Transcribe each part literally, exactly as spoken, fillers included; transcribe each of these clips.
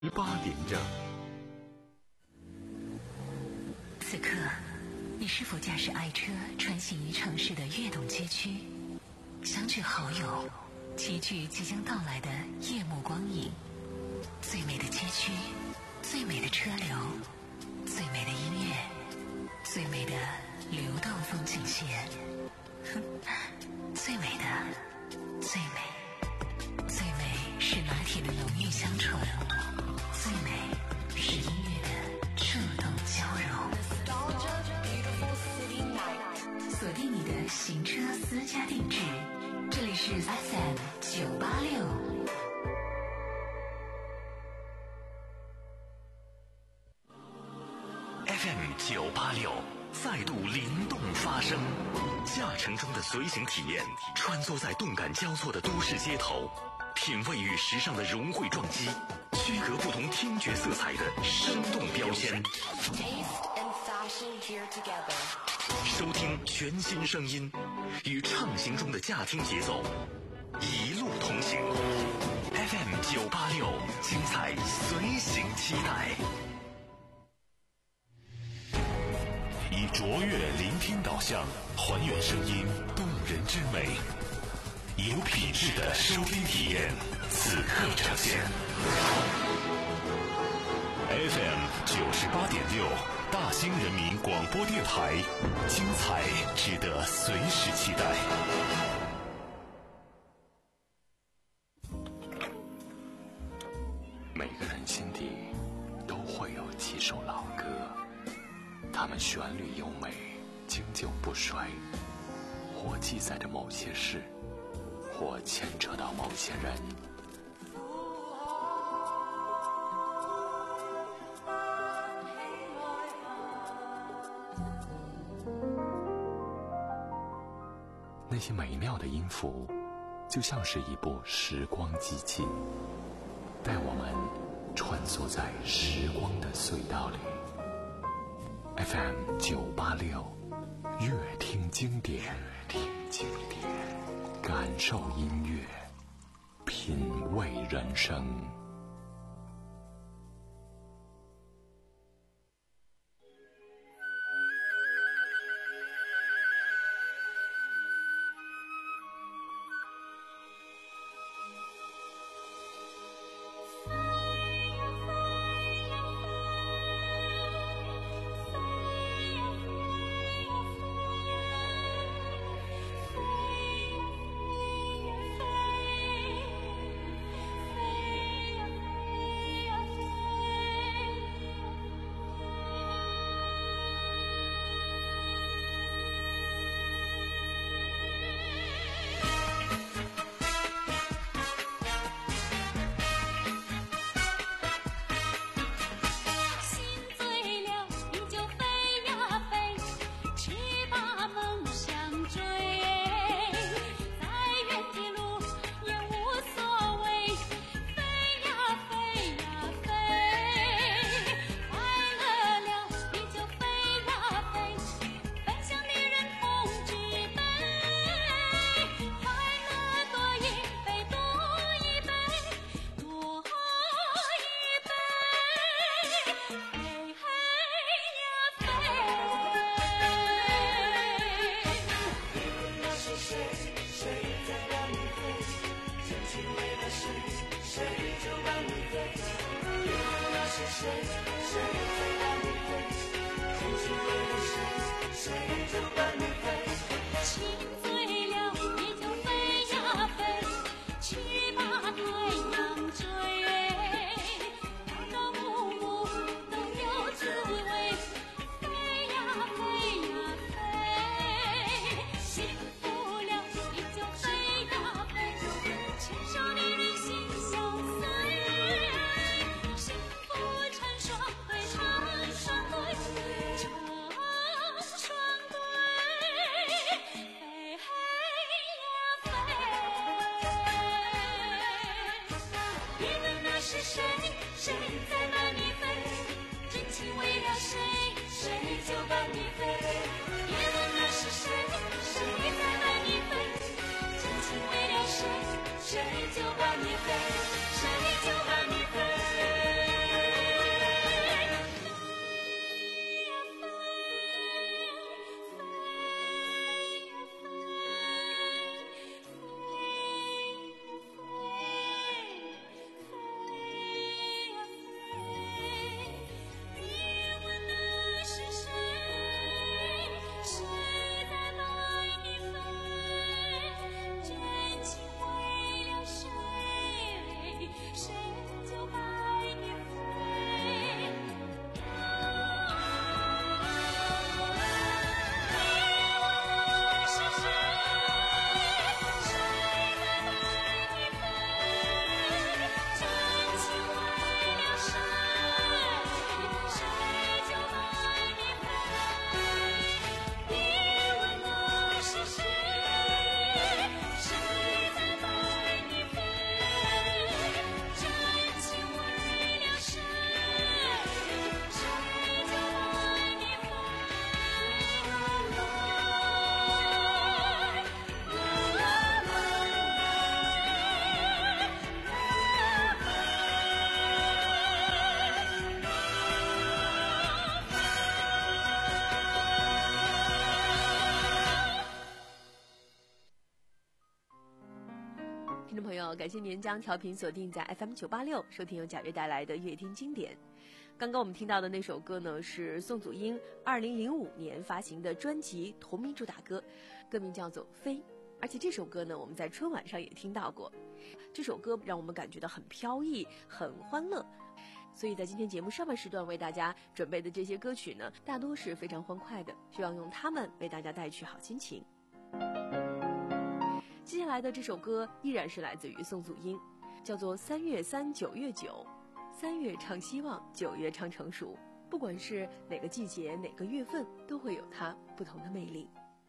八点整。 此刻，你是否驾驶爱车穿行于城市的跃动街区，相聚好友，齐聚即将到来的夜幕光影？最美的街区，最美的车流，最美的音乐，最美的流动风景线。哼，最美的，最美，最美是拿铁的浓郁香醇，最美是音乐的触动交融。锁定你的行车私家定制，这里是 F M 九八六。 F M 九八六再度灵动发声，驾乘中的随行体验，穿梭在动感交错的都市街头，品味与时尚的融汇撞击，区隔不同听觉色彩的生动标签。收听全新声音，与畅行中的驾听节奏，一路同行。F M 九八六，精彩随行期待。以卓越聆听导向，还原声音动人之美，有品质的收听体验，此刻呈现。F M 九十八点六，大兴人民广播电台，精彩值得随时期待。每个人心底都会有几首老歌，它们旋律优美，经久不衰，或记载着某些事，或牵扯到某些人。那些美妙的音符，就像是一部时光机器，带我们穿梭在时光的隧道里。F M 九八六，乐听经典，乐听经典，感受音乐，品味人生。 幸福成双对。 友，感谢您将调频锁定在 F M 九八六，收听由贾月带来的乐听经典。刚刚我们听到的那首歌呢，是宋祖英二零零五年发行的专辑同名主打歌，歌名叫做《飞》。而且这首歌呢，我们在春晚上也听到过。这首歌让我们感觉到很飘逸，很欢乐。所以在今天节目上半时段为大家准备的这些歌曲呢，大多是非常欢快的，希望用它们为大家带去好心情。接下来的这首歌依然是来自于宋祖英，叫做《三月三九月九》。三月唱希望，九月唱成熟，不管是哪个季节哪个月份，都会有它不同的魅力。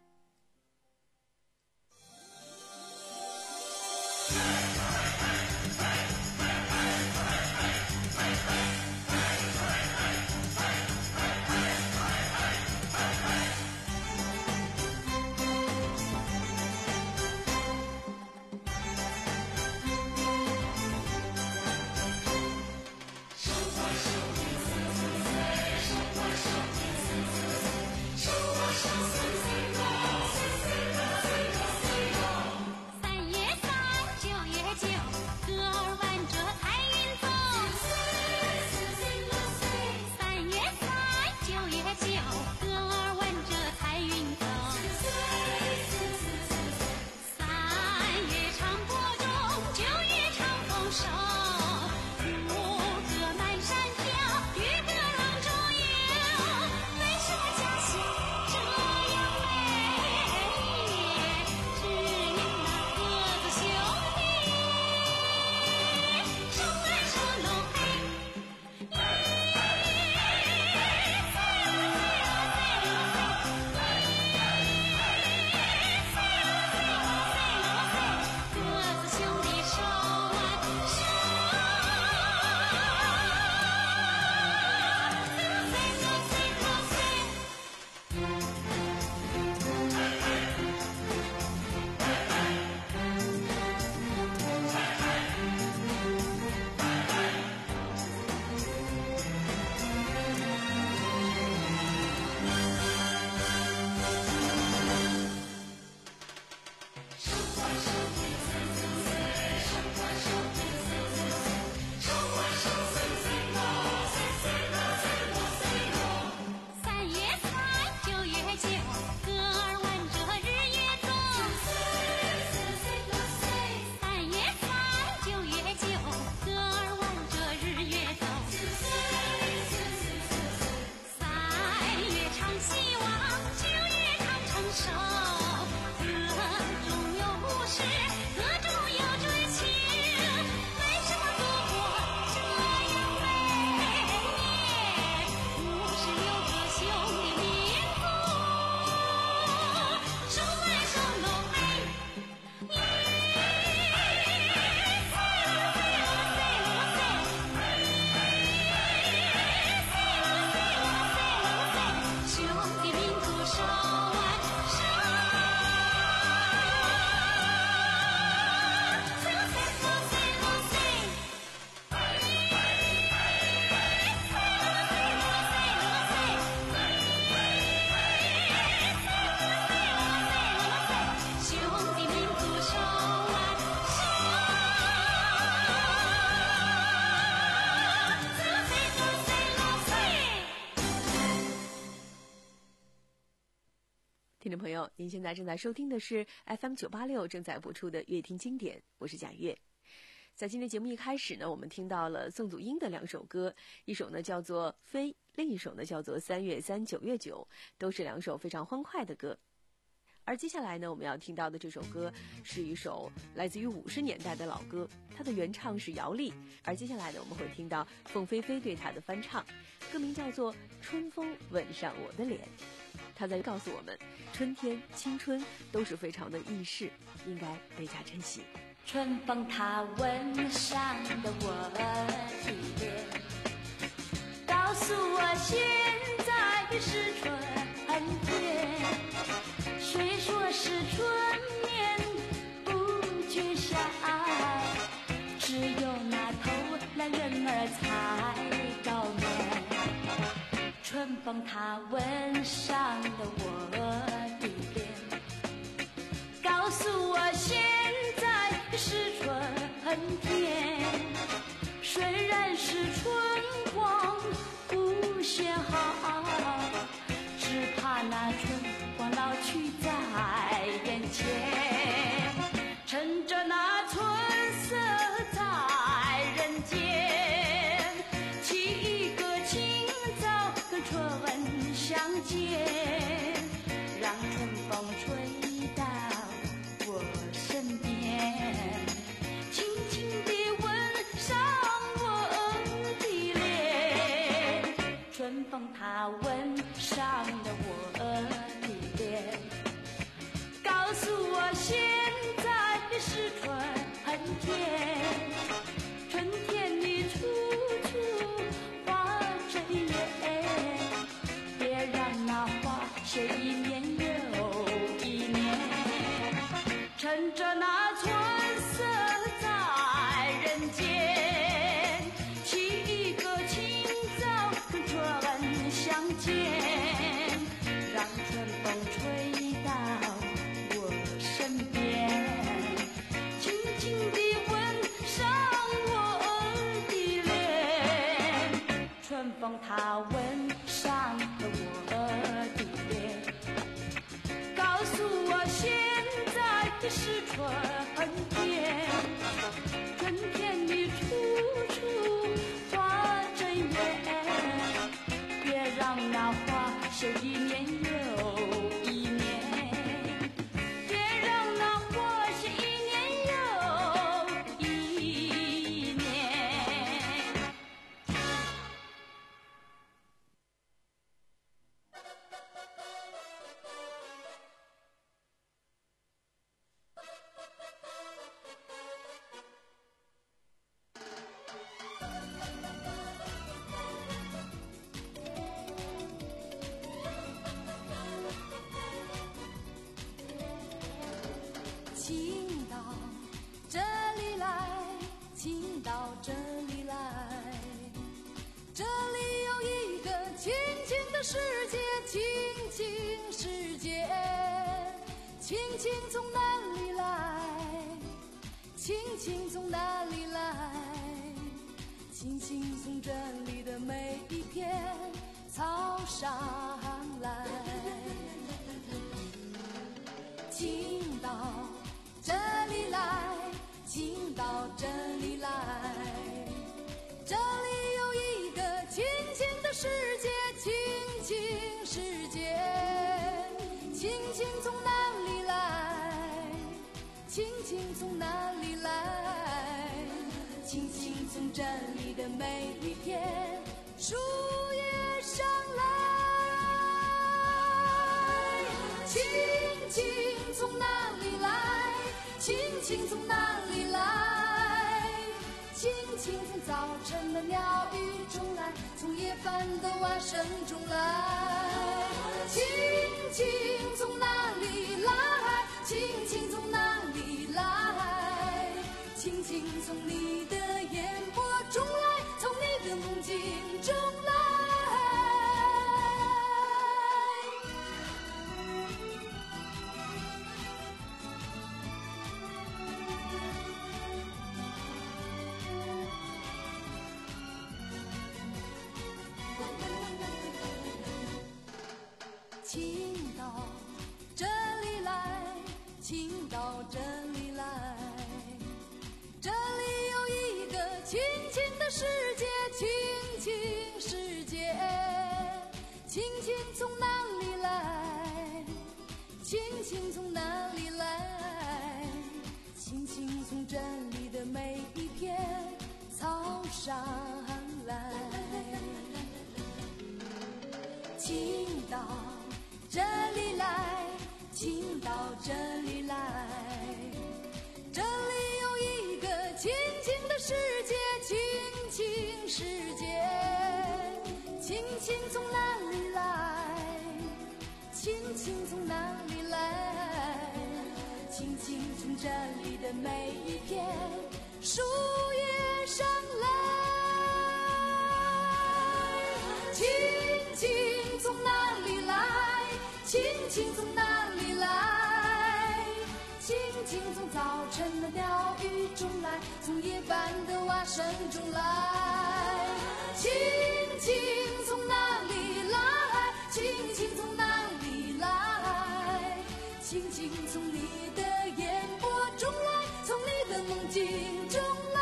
听众朋友，您现在正在收听的是 F M 九八六正在播出的乐听经典，我是贾月。在今天节目一开始呢，我们听到了宋祖英的两首歌，一首呢叫做《飞》，另一首呢叫做《三月三九月九》，都是两首非常欢快的歌。而接下来呢，我们要听到的这首歌是一首来自于五十年代的老歌，它的原唱是姚丽，而接下来呢，我们会听到凤飞飞对它的翻唱，歌名叫做《春风吻上我的脸》。他在告诉我们，春天、青春都是非常的易逝，应该倍加珍惜。 春风它吻上的我的脸，告诉我现在是春天。谁说是春眠不觉晓？只有那偷懒人儿才高眠。春风它吻上了我的脸，告诉我现在是春春光无限好，只怕那春光老去在眼前。趁着那春色在人间，起一个清早跟春相见，让春风吹到我身边，轻轻地吻上我的脸。春风它吻上了我的脸，告诉我现在是春天，春天里处处花争艳，别让那花谢一年又一年。趁着那春色在人间，起一个清早跟春相见，让春风吹到我身边，轻轻地吻上我的脸。春风它吻上了我的脸，告诉我现在是春天，春天里处处花争艳，别让那花谢一年又一年，别让那花谢一年又一年。 请到这里来，请到这里来，这里有一个清静的世界，清静世界，亲情从哪里来？亲情从哪里来？亲情从这里的每一片草上来，请到这里来，请到这里来，这里有一个清静的世界，清静世界，亲情从哪里来？亲情从哪里来？亲情从这里的每一片树叶上来，亲情从哪里来？亲情从哪里来？亲情从早晨的鸟语中来，从夜饭的蛙声中来。亲情从哪里来？亲情从哪里来？亲情从你的眼波中来，从你的梦境中来。请到这里来，请到这里来，这里有一个清静的世界，清静世界，亲情从哪里来？亲情从哪里来？亲情从这里的每一片草上来，请到这里来，请到这里来，这里有一个清静的世界，清静世界，亲情从哪里来？亲情从哪里来？亲情从这里的每一片树叶上来，亲情从哪里来？亲情从哪里来？亲轻轻从早晨的鸟语中来，从夜半的蛙声中来。轻轻从哪里来？轻轻从哪里来？轻轻从你的眼波中来，从你的梦境中来。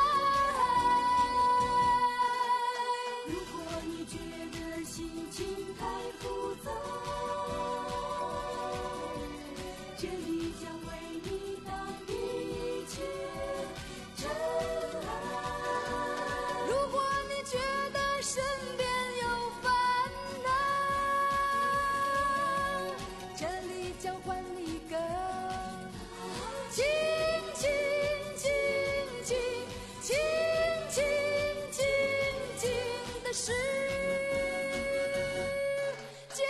如果你觉得心情太浮躁，这里将为你当一切真爱。如果你觉得身边有烦恼，这里将还你一个轻轻轻轻轻轻轻轻的世界。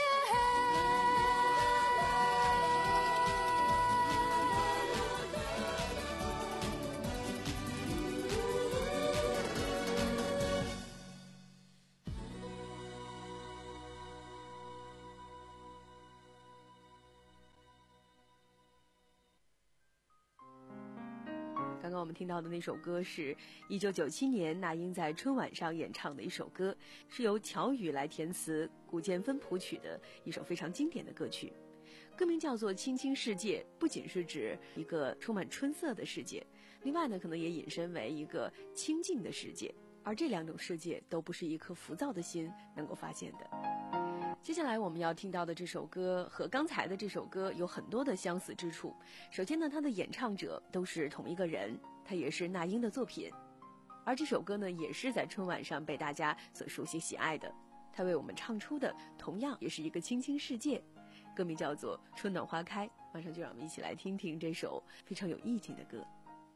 刚刚我们听到的那首歌是一九九七年那英在春晚上演唱的一首歌，是由乔羽来填词，古建芬谱曲的一首非常经典的歌曲。歌名叫做《青青世界》，不仅是指一个充满春色的世界，另外呢，可能也引申为一个清静的世界，而这两种世界都不是一颗浮躁的心能够发现的。接下来我们要听到的这首歌和刚才的这首歌有很多的相似之处。首先呢，它的演唱者都是同一个人，它也是那英的作品，而这首歌呢，也是在春晚上被大家所熟悉喜爱的。它为我们唱出的同样也是一个清清世界，歌名叫做《春暖花开》。马上就让我们一起来听听这首非常有意境的歌。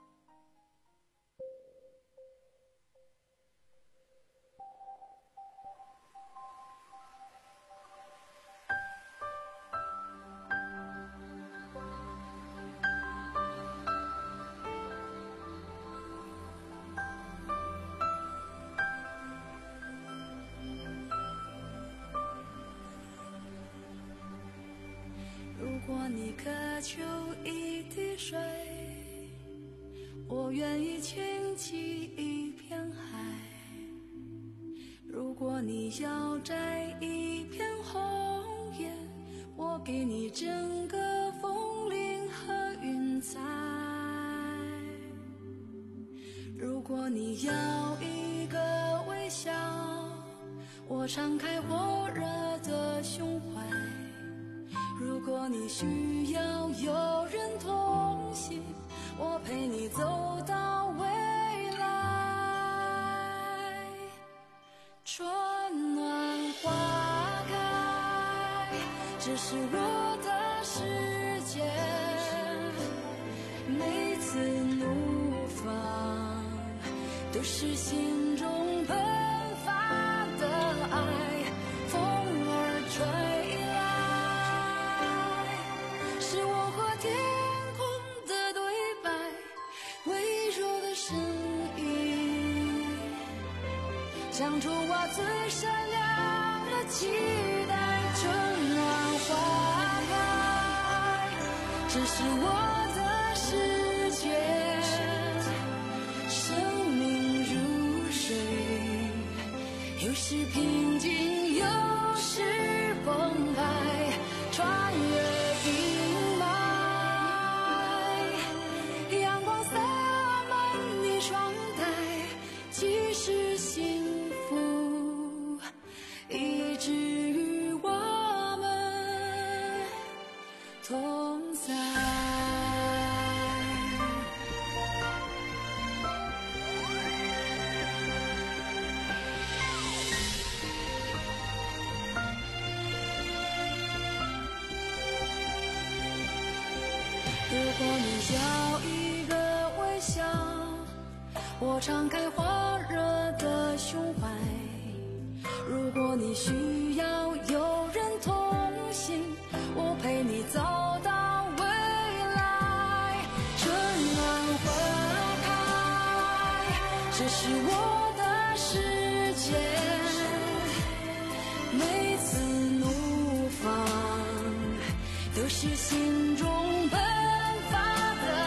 如果你渴求一滴水，我愿意倾起一片海。如果你要摘一片红叶，我给你整个枫林和云彩。如果你要一个微笑，我敞开火热的胸怀。如果你需要有人同行，我陪你走到未来。春暖花开，这是我的世界，每次怒放都是心中喷发的爱，风儿吹讲出我最善良的期待。春暖花开，这是我的世界，生命如水，有时平静，有时澎湃，穿越阴霾，阳光洒满你双带，即使心一直与我们同在。如果你要一个微笑，我敞开火热的胸怀。如果你需要有人同行，我陪你走到未来。春暖花开，这是我的世界，每次怒放都是心中喷发的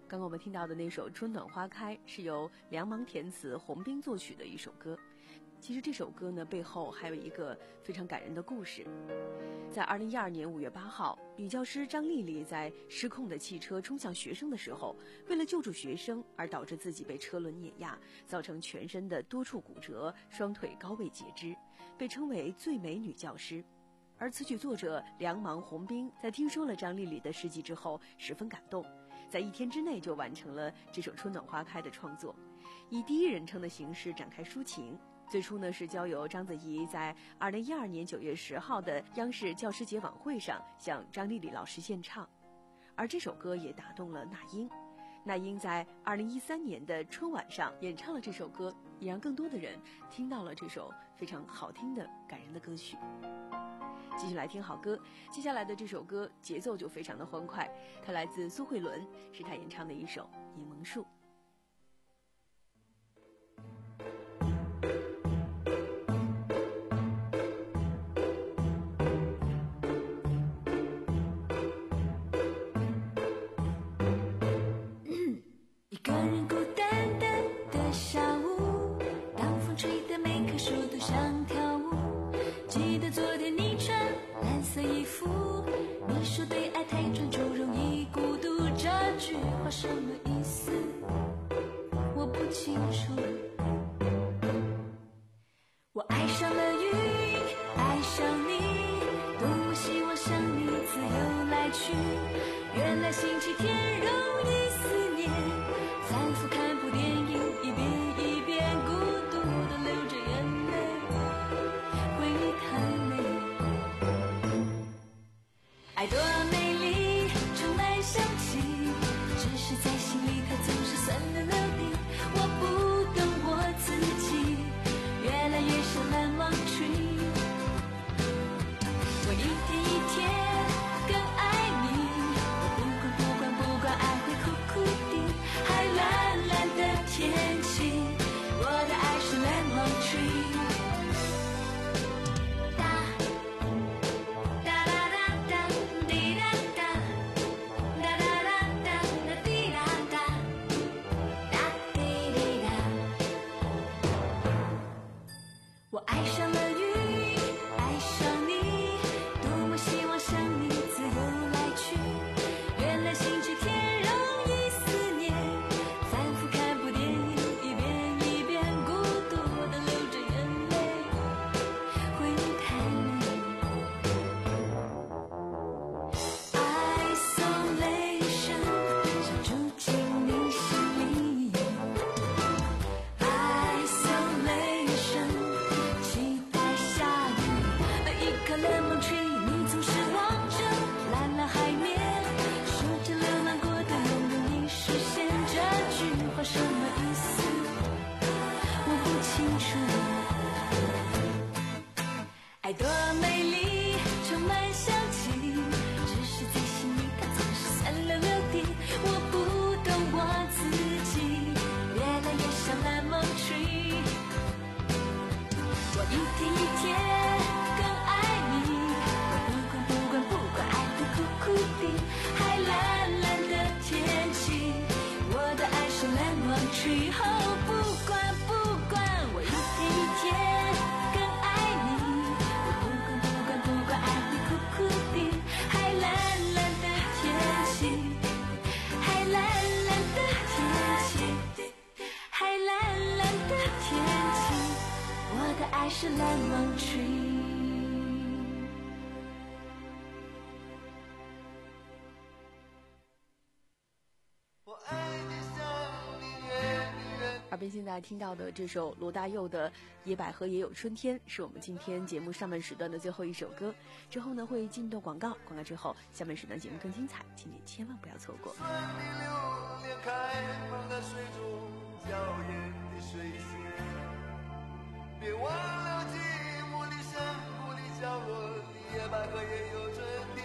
刚刚我们听到的那首《春暖花开》是由梁芒填词、洪兵作曲的一首歌。其实这首歌呢，背后还有一个非常感人的故事。在二零一二年五月八号，女教师张丽丽在失控的汽车冲向学生的时候，为了救助学生而导致自己被车轮碾压，造成全身的多处骨折，双腿高位截肢，被称为最美女教师。而词曲作者梁芒、洪兵在听说了张丽丽的事迹之后，十分感动，在一天之内就完成了这首《春暖花开》的创作，以第一人称的形式展开抒情。最初呢是交由章子怡在二零一二年九月十号的央视教师节晚会上向张丽丽老师献唱，而这首歌也打动了那英。那英在二零一三年的春晚上演唱了这首歌，也让更多的人听到了这首非常好听的感人的歌曲。继续来听好歌，接下来的这首歌节奏就非常的欢快，它来自苏慧伦，是她演唱的一首《柠檬树》。 一个人孤单单的下午，当风吹得每棵树都想跳舞。记得昨天你穿蓝色衣服，你说对爱太专注容易孤独，这句话什么意思？我不清楚。我爱上了云，爱上你，多么希望像你自由来去。原来星期天容易思念，反复看部电影，一遍一遍孤独地流着眼泪，回忆太美。爱多美丽，充满香气，只是在心里它总是酸溜溜的。我不懂我自己，越来越像蓝忘曲。我一天一天更爱你，我不管不管不管，爱会苦苦的，还蓝蓝的天气，我的爱是蓝忘曲。我爱上了云，爱上你，多么希望像你自由来去。原来星期天容易思念，反复看部电影，一遍一遍孤独地流着眼泪，回忆太美。Isolation 想住进你心里。Isolation期待下雨，一颗冷梦吹，你总是望着蓝蓝海面，说着流漫过的拥有你视线，这句话什么意思？我不清楚。爱多美丽，充满香气，只是在心里它总是酸溜溜的。我不懂我自己，越来越像蓝忘曲。我一天一天更爱你，我不管不管不管，爱会苦苦的，还蓝蓝的天气，我的爱是蓝忘曲。哦，不管不管，我一天一天更爱你，我不管不管不管，爱会苦苦的，还蓝蓝的天气，还蓝蓝的天气，还蓝蓝的天气，我的爱是蓝忘曲。 耳边现在听到的这首罗大佑的《野百合也有春天》，是我们今天节目上半时段的最后一首歌。之后呢会进到广告，广告之后下半时段节目更精彩，请你千万不要错过。 酸的榴莲开放在水中娇艳的水仙，别忘了寂寞的山谷里角落里，野百合也有春天，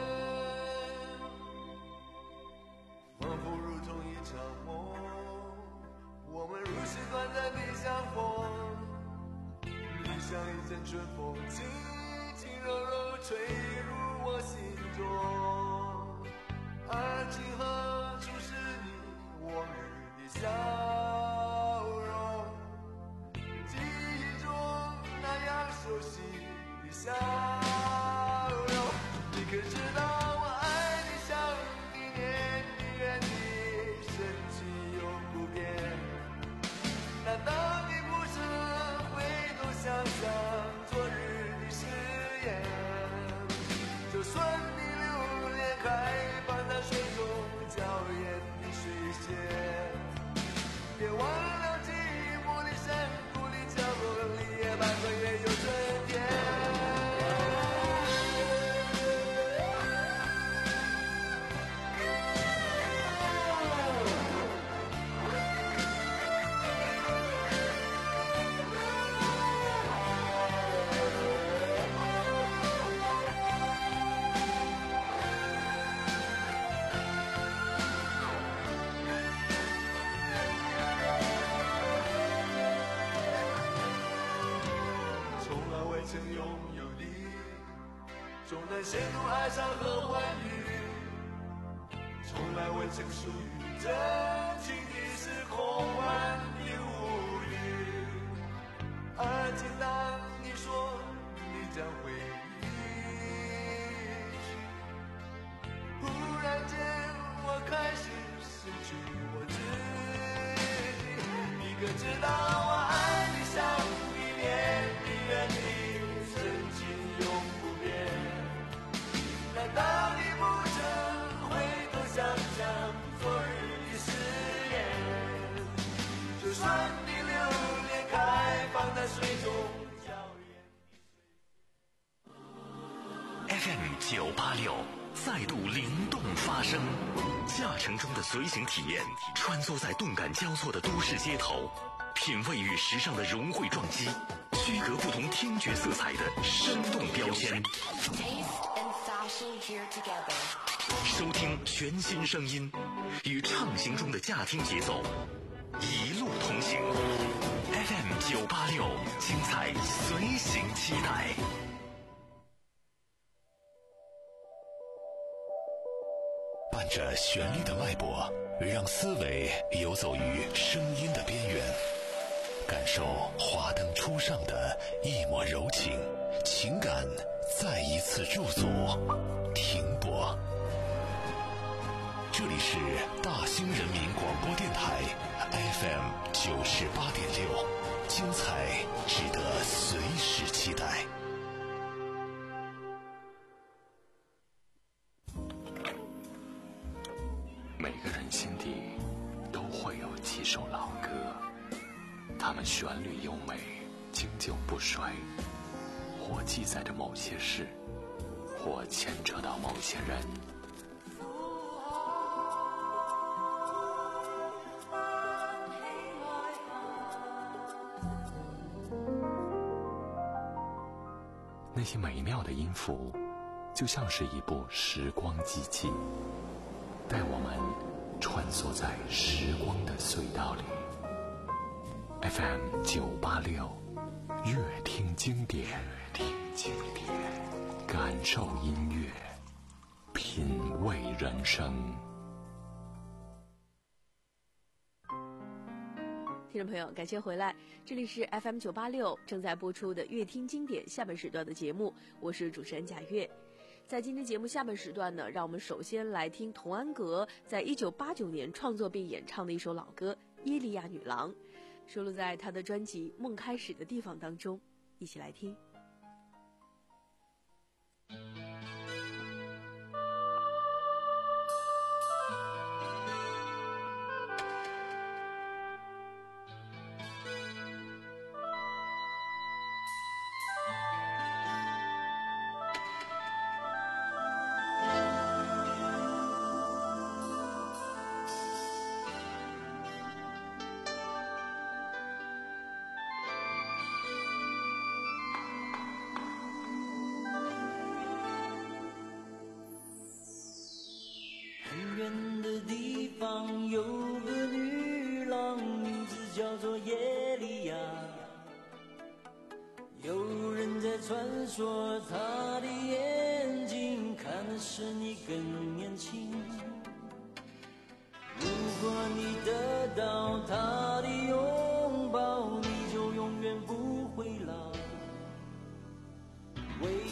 仿佛如同一场梦，我们如诗短暂的相逢，就像一阵春风，轻轻柔柔吹入我心中。而今何处是你笑容。你可知道我爱你想你念你怨你深情永不变？难道你不曾回头想想昨日的誓言？就算你流连开放在水中娇艳的水仙，别忘了寂寞的山谷里角落里夜半个月有春天。曾拥有的，终能陷入哀伤和欢愉，从来未曾属于真情的是空幻的无语。而今当你说你将回去，忽然间我开始失去我自己。你可知道我爱你想你念你怨你难道你不曾回头想想昨日的誓言？就算你流连开放在水中娇艳。 F M 九八六再度灵动发声，驾乘中的随行体验，穿梭在动感交错的都市街头，品味与时尚的融汇撞击，区隔不同听觉色彩的生动标签。收听全新声音，与畅行中的驾听节奏，一路同行。F M 九八六，精彩随行期待。伴着旋律的脉搏，让思维游走于声音的边缘，感受华灯初上的一抹柔情，情感再一次驻足停泊。这里是大兴人民广播电台 F M 九十八点六，精彩值得随时期待。每个人心底都会有几首老歌，它们旋律优美，经久不衰，或记载着某些事，或牵扯到某些人。那些美妙的音符，就像是一部时光机器，带我们穿梭在时光的隧道里。F M 九八六，乐听经典，听经典，感受音乐，品味人生。 听众朋友，感谢回来，这里是 F M 九八六正在播出的乐听经典下半时段的节目，我是主持人贾月。在今天节目下半时段呢，让我们首先来听童安格在一九八九年创作并演唱的一首老歌《耶利亚女郎》，收录在他的专辑《梦开始的地方》当中，一起来听。 远的地方有个女郎，名字叫做耶利亚。有人在传说，她的眼睛看的是你更年轻。如果你得到她的拥抱，你就永远不会老。为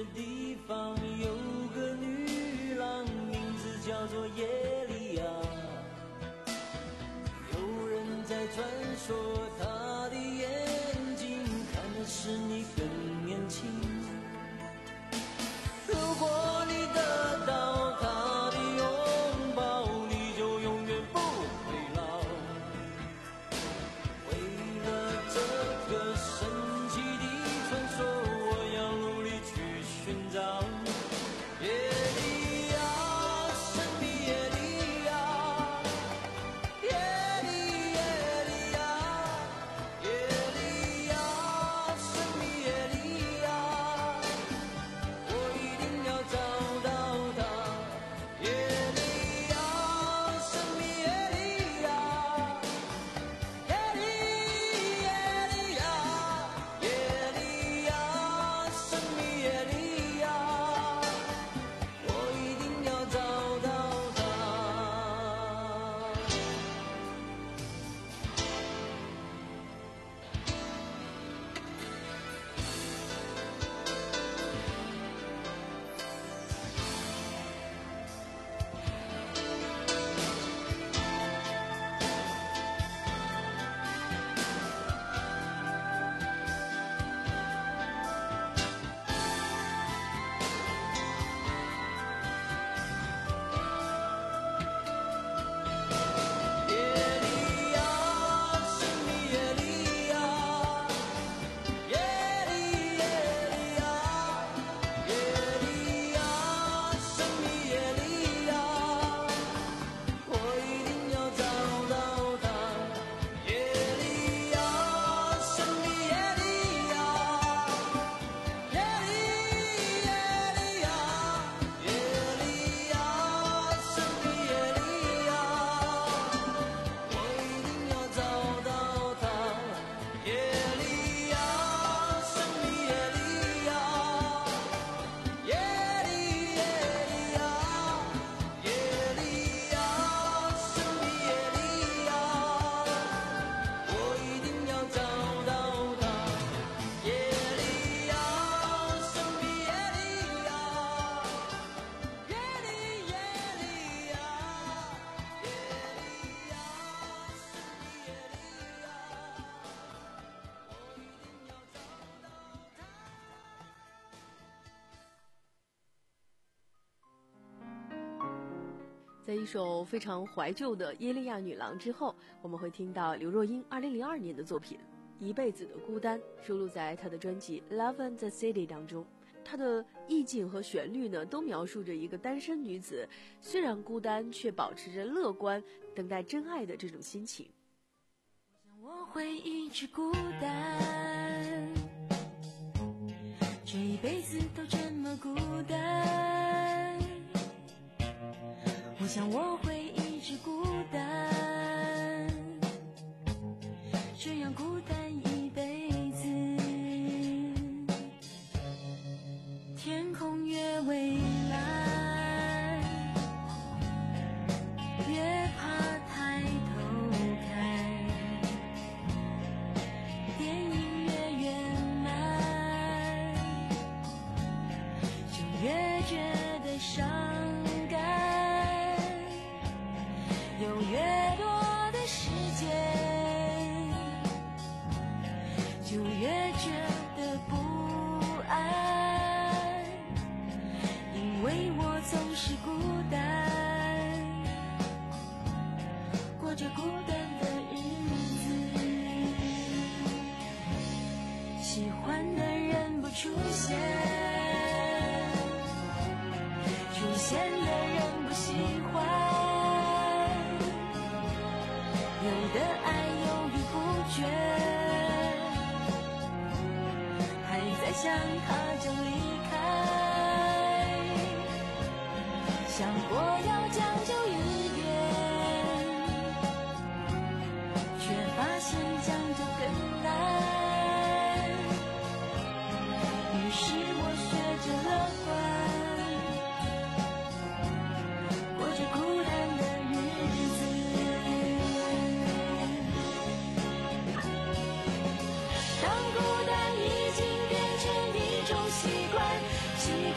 地方有个女郎，名字叫做耶利亚。有人在传说，她的眼睛看的是你更年轻。如果你得到她的拥抱，你就永远不会老。为了这个神奇的传说，我要努力去寻找。耶利亚，神秘耶利亚，耶利耶利亚，耶利亚，神秘耶利亚，我一定要找到她。耶利亚，神秘耶利亚，耶利耶利亚，耶利亚，神秘耶利亚，我一定要找到她。耶利亚，神秘耶利亚，耶利耶利亚，耶利亚，神秘耶利亚，我一定要找到她。耶利亚，神秘耶利亚，耶利耶利亚，耶利亚，神秘耶利亚。我一定要找到她。耶利亚，神秘耶利亚，耶利耶利亚，耶利亚，神秘耶利亚，我一定要找到她。耶利亚，神秘耶利亚，耶利耶利亚，耶利亚，神秘耶利亚，我一定要找到她。 在一首非常怀旧的《耶利亚女郎》之后，我们会听到刘若英二零零二年的作品《一辈子的孤单》，收录在她的专辑《Love and the City》当中。她的意境和旋律呢，都描述着一个单身女子虽然孤单，却保持着乐观，等待真爱的这种心情。 我会一直孤单，这一辈子都这么孤单。我想我会一直孤单，这样孤单一辈子。天空越蔚蓝，越怕抬头看。电影越圆满，就越觉得伤感。有越多的时间，就越觉得不安，因为我总是孤单，过着孤单的日子。喜欢的人不出现，出现的人不喜欢。有的爱犹豫不决，还在想他就离开，想过要将就一点，却发现将就更难。于是我学着乐观，过着孤单的日子。当孤单已经变成一种习惯，习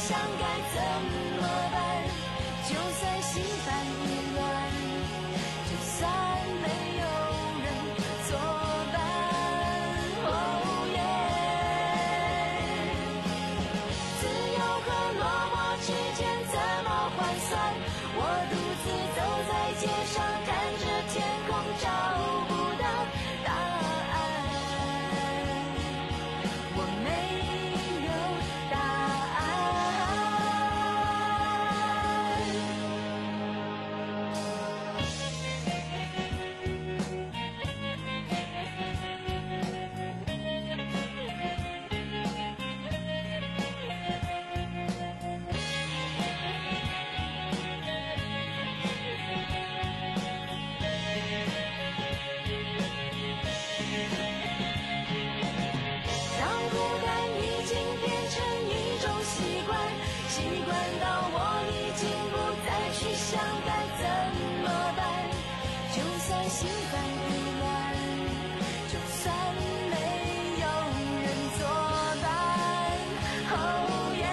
想该怎么办？就算心烦意乱，就算没有人作伴。哦耶！自由和落寞之间怎么换算？我独自走在街上，看着天空，找不到答案。我没有答案。当孤单已经变成一种习惯，习惯到我已经不再去想该怎么办。就算心烦意乱，就算没有人作伴。哦耶！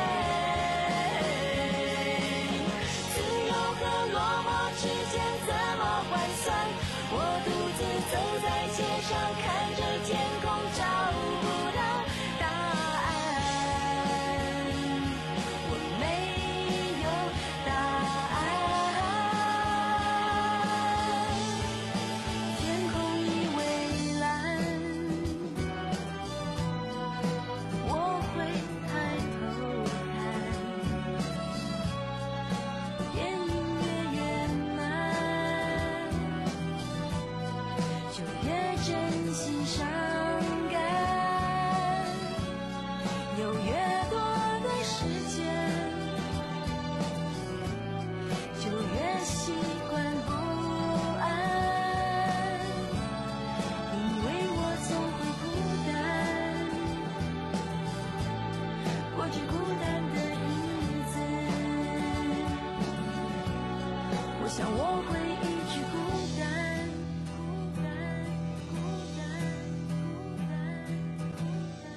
自由和落寞之间怎么换算？我独自走在街上，看着天空，找不到答案。我没有答案。天空已蔚蓝，我会抬头看，电影越圆满，就越真心伤感。有越多的时间，就越习惯不安，因为我总会孤单，过着孤单的日子。我想我会一直孤单，孤单，孤单，孤单，孤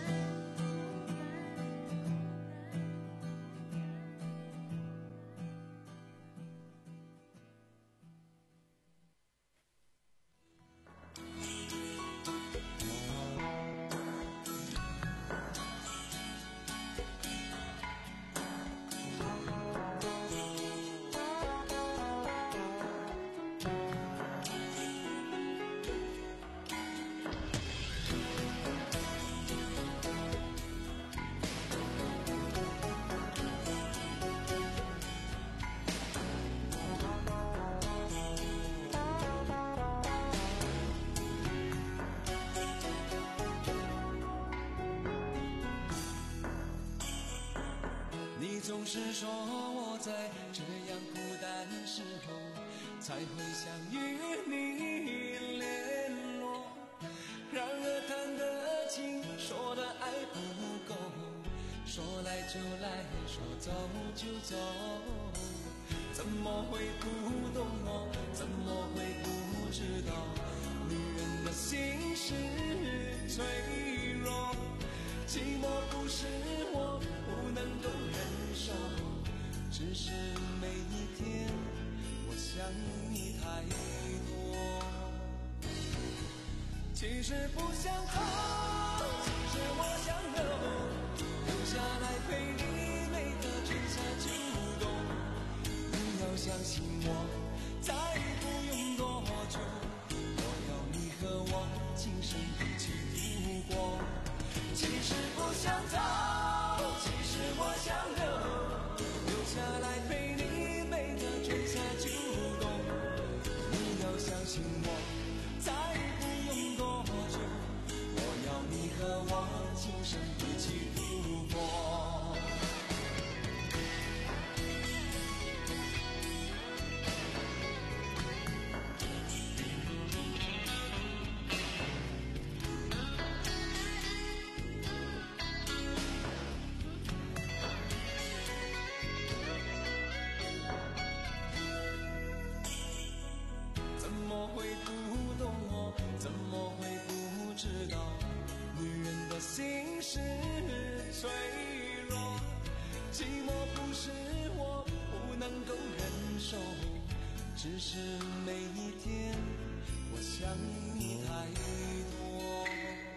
你总是说我在这样孤单时候才会想与你联络，然而谈的情，说的爱不够，说来就来，说走就走，怎么会不懂我？怎么会不知道女人的心是脆弱？寂寞不是我不能够忍受，只是每一天我想你太多。其实不想走，其实我想留，留下来陪你，每个春夏秋冬。你要相信我，再不用多久，我要你和我今生一起度过。其实不想走，其实我想留，留下来陪你，每个春夏秋冬。你要相信我，再不用多久，我要你和我今生一起度过。 寂寞不是我不能够忍受，只是每一天我想你太多。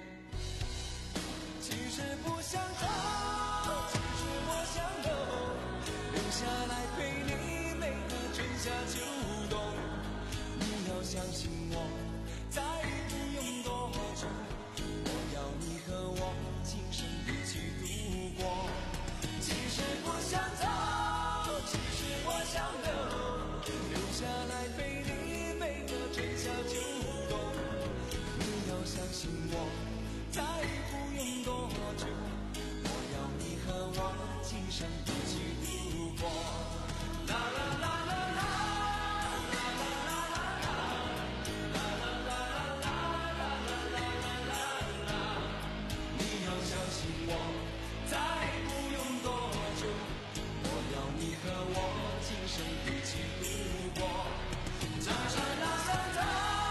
其实不想走，其实我想留，留下来陪你每个春夏秋冬。你要相信我，再不用多久，我要你和我今生一起度过。其实不想走，其实我想留，留下来陪你每个春夏秋冬。你要相信我，再不用多久，我要你和我今生一起度过。啦啦啦啦啦，啦啦啦啦啦，啦啦啦啦啦，啦啦啦啦。你要相信我，再不用多久，我要你和我今生一起度过。这山那山走，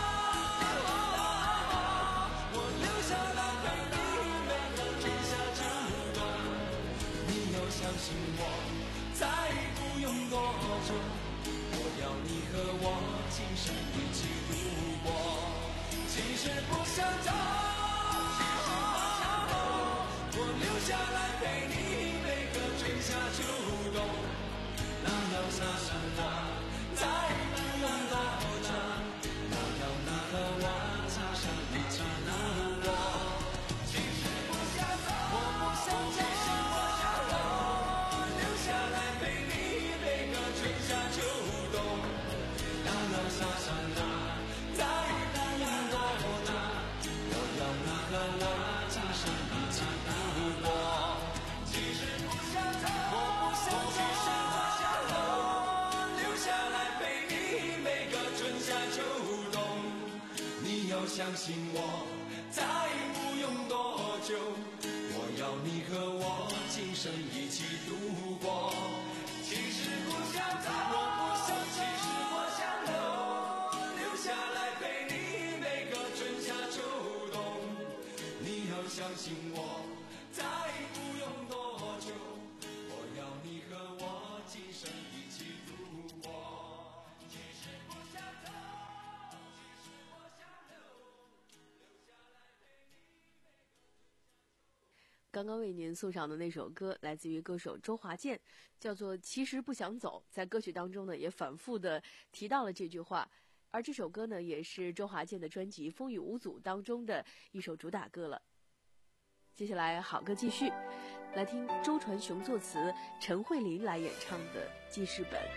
我留下来陪你每个春夏秋冬。你要相信我，再不用多久，我要你和我今生一起度过。其实不想走，其实我想留，我留下来陪你每个春夏秋冬。那要下山了，再不用多久，我要你和我今生一起度过。其实不想走，我不想走，其实我想留，留下来陪你每个春夏秋冬。那要下山了，再不用多久，我要你和我今生一起度过。其实不想走，我不想走，其实我想留，留下来陪你每个春夏秋冬。你要相信我，再不用多久，我要你和我今生一起度过。其实不想走，我不想，其实我想留，留下来陪你每个春夏秋冬。你要相信我，再不用多久，我要你和我今生一起度过。其实不想走，其实我想留，留下来陪你每个。 刚刚为您送上的那首歌来自于歌手周华健，叫做《其实不想走》。在歌曲当中呢，也反复的提到了这句话。而这首歌呢，也是周华健的专辑《风雨无阻》当中的一首主打歌了。接下来好歌继续，来听周传雄作词，陈慧琳来演唱的《记事本》。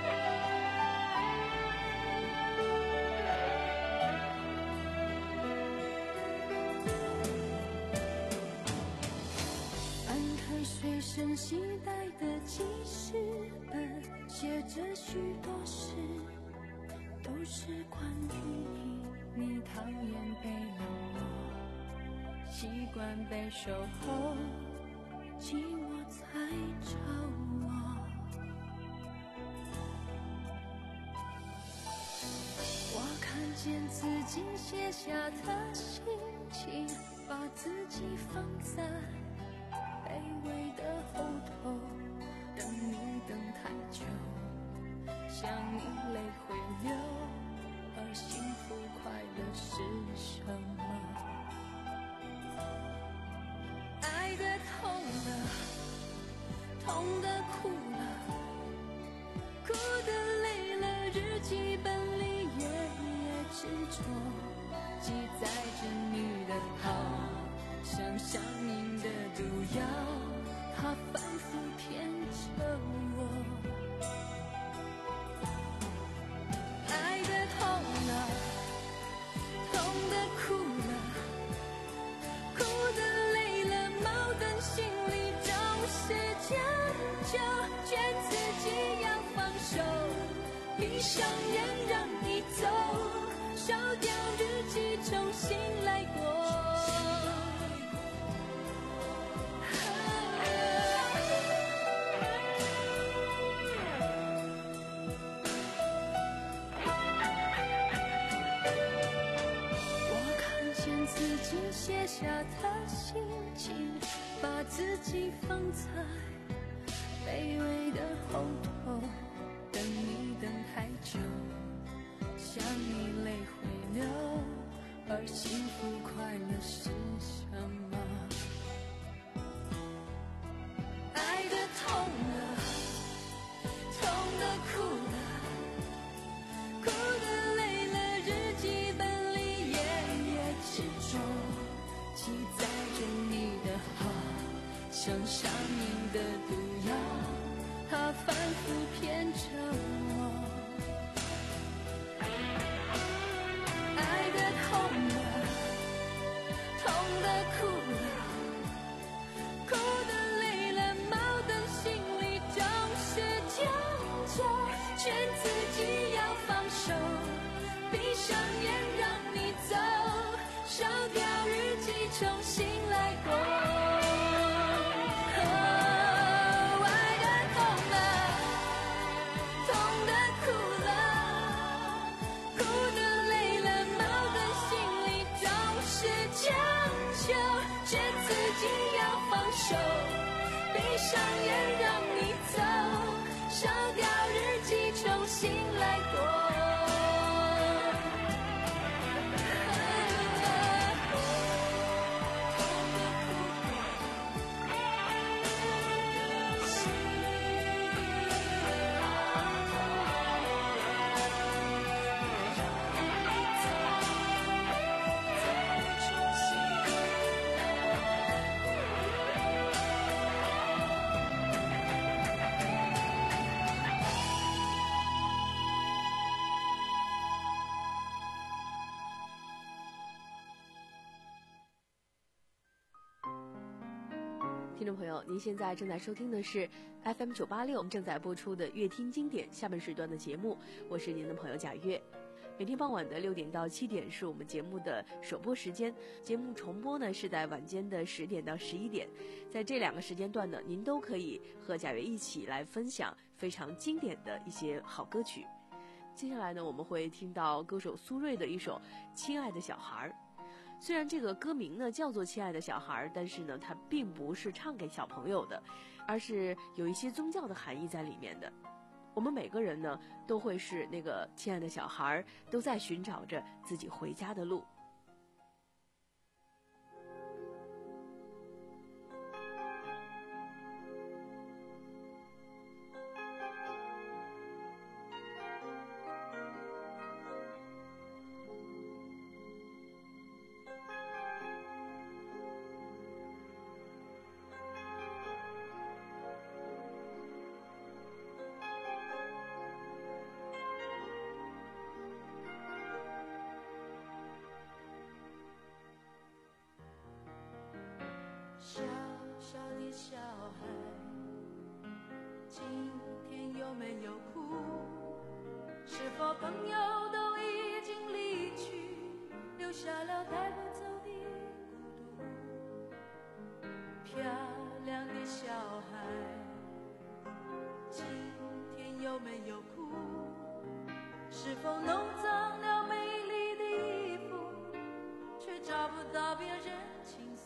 翻开随身携带的记事本，写着许多事，都是关于你。你讨厌被冷落，习惯被守候，寂寞才找我。我看见自己写下的心情，把自己放在卑微的后头，等你等太久，想你泪会流，而幸福快乐是什么？爱的痛了，痛的哭了，哭的累了，日记本里夜夜执着，记载着你的好，像上瘾的毒药，它反复骗着我。爱的痛了，痛的哭了，哭的累了，矛盾心里找时间就劝自己要放手，闭上眼让你走，烧掉日记重新来过。写下的心情，把自己放在卑卑微的后头，等你等太久，想你泪会流，而幸福快乐是什么？爱的痛了，痛的哭了，哭的累了，日记本里页页执着，记载着你的好，像上瘾的毒药，它反复骗着我。爱的痛了，痛的哭了，哭的累了，矛盾心里总是将就，劝自己要放手，闭上眼让你走，烧掉日记重新来过。闭上眼让你走，烧掉日记重新来过。 听众朋友，您现在正在收听的是 F M 九八六正在播出的乐听经典下半时段的节目，我是您的朋友贾月。每天傍晚的六点到七点是我们节目的首播时间，节目重播呢是在晚间的十点到十一点，在这两个时间段呢，您都可以和贾月一起来分享非常经典的一些好歌曲。接下来呢，我们会听到歌手苏芮的一首《亲爱的小孩》。虽然这个歌名呢叫做《亲爱的小孩》，但是呢，它并不是唱给小朋友的，而是有一些宗教的含义在里面的。我们每个人呢，都会是那个亲爱的小孩，都在寻找着自己回家的路。 小小的小孩，今天有没有哭？是否朋友都已经离去，留下了带不走的孤独？漂亮的小孩，今天有没有哭？是否弄脏了美丽的衣服，却找不到别人倾诉？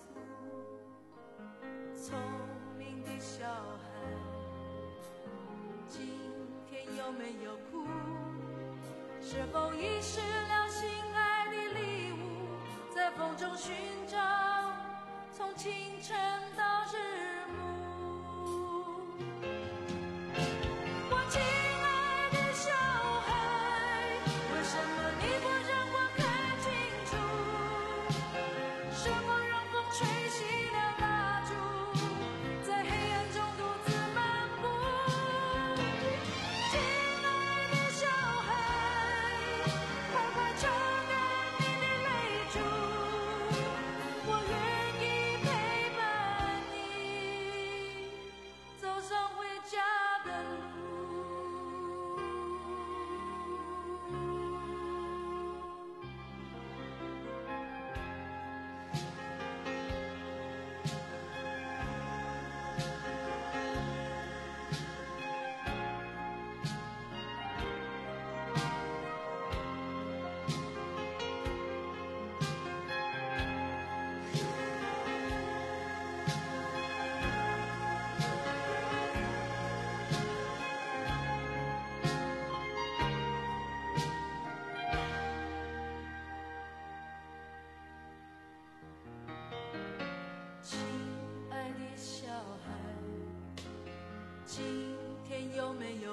聪明的小孩，今天有没有哭？是否遗失了心爱的礼物，在风中寻找，从清晨到日暮？我亲爱的小孩，为什么你不让我看清楚？是否让风吹熄了蜡烛，在黑暗中独自漫步？亲爱的小孩，快快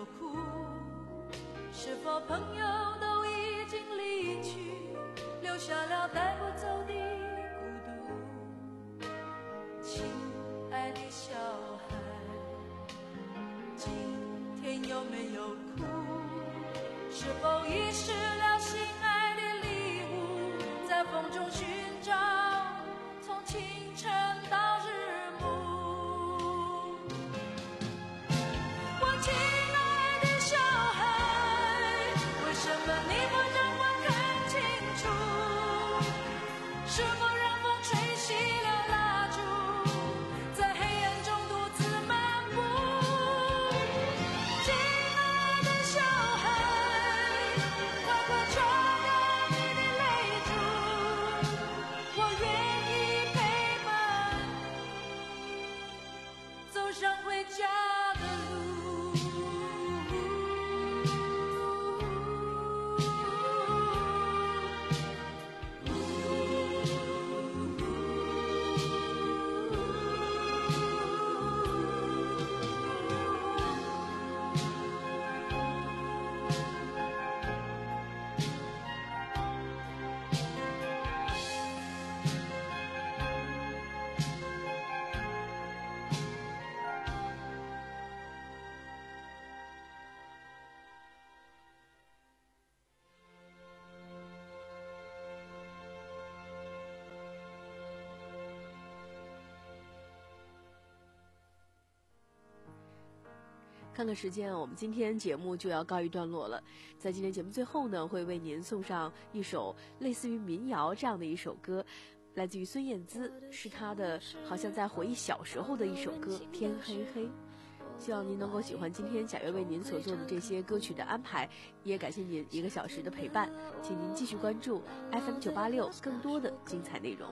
有哭？是否朋友都已经离去，留下了带不走的孤独？亲爱的小孩，今天有没有哭？是否遗失了心爱的礼物，在风中寻找，从清晨到日暮。我亲爱的小孩，为什么你不让我看清楚？是否让风吹熄了蜡烛，在黑暗中独自漫步？亲爱的小孩，快快擦干你的泪珠，我愿意陪伴你走上回家的路。 看看时间啊，我们今天节目就要告一段落了。在今天节目最后呢，会为您送上一首类似于民谣这样的一首歌，来自于孙燕姿，是她的好像在回忆小时候的一首歌《天黑黑》。希望您能够喜欢今天贾月为您所做的这些歌曲的安排，也感谢您一个小时的陪伴，请您继续关注 F M 九八六更多的精彩内容。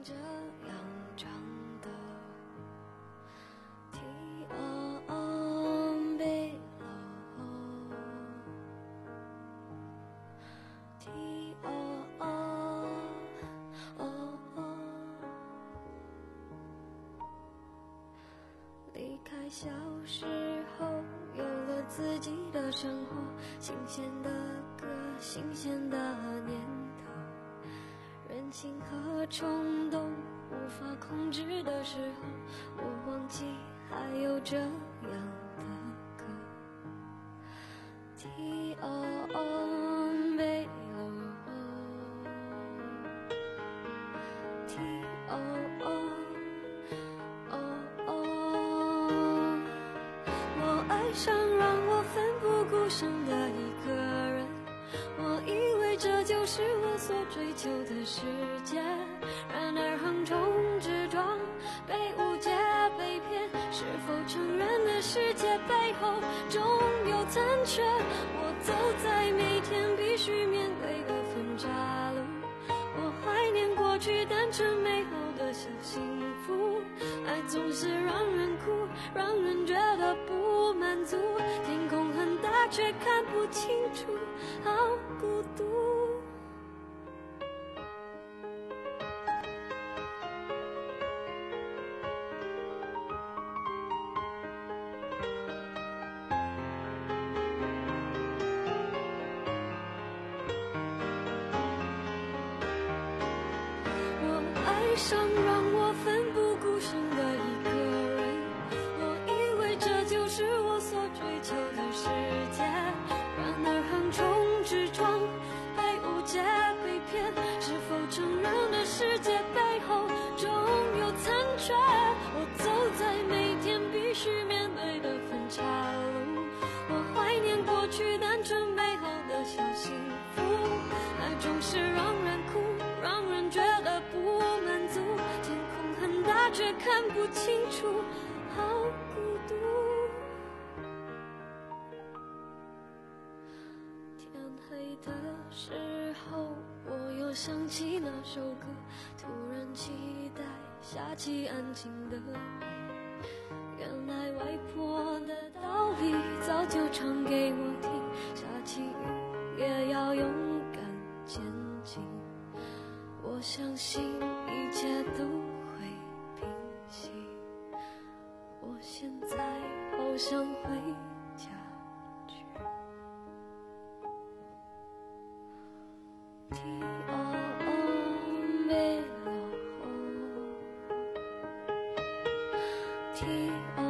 小时候有了自己的生活，新鲜的歌，新鲜的念头，任性和冲动无法控制的时候，我忘记还有这样的歌。 T O O B O T O O爱上让我奋不顾身的一个人，我以为这就是我所追求的世界，然而横冲直撞，被误解被骗，是否成人的世界背后总有残缺？我走在每天必须面对的分岔路，我怀念过去单纯美好的小幸福，爱总是让人哭，让人觉得不满足，天空很大却看不清楚，好孤独。我爱上让我奋不顾身的一个人，我以为这就是我所追求的世界，然而横冲直撞，被误解被骗，是否成人的世界背后总有残缺？我走在每天必须面对的分岔路，我怀念过去单纯美好的小幸福，爱总是让人哭，让人觉得不满足，天空很大却看不清楚，好孤独。天黑的时候，我又想起那首歌，突然期待下起安静的雨，原来外婆的道理早就唱给我听，下起雨也要勇敢前进，我相信一切都会平息，我现在好想回家 Ti o me lo Ti o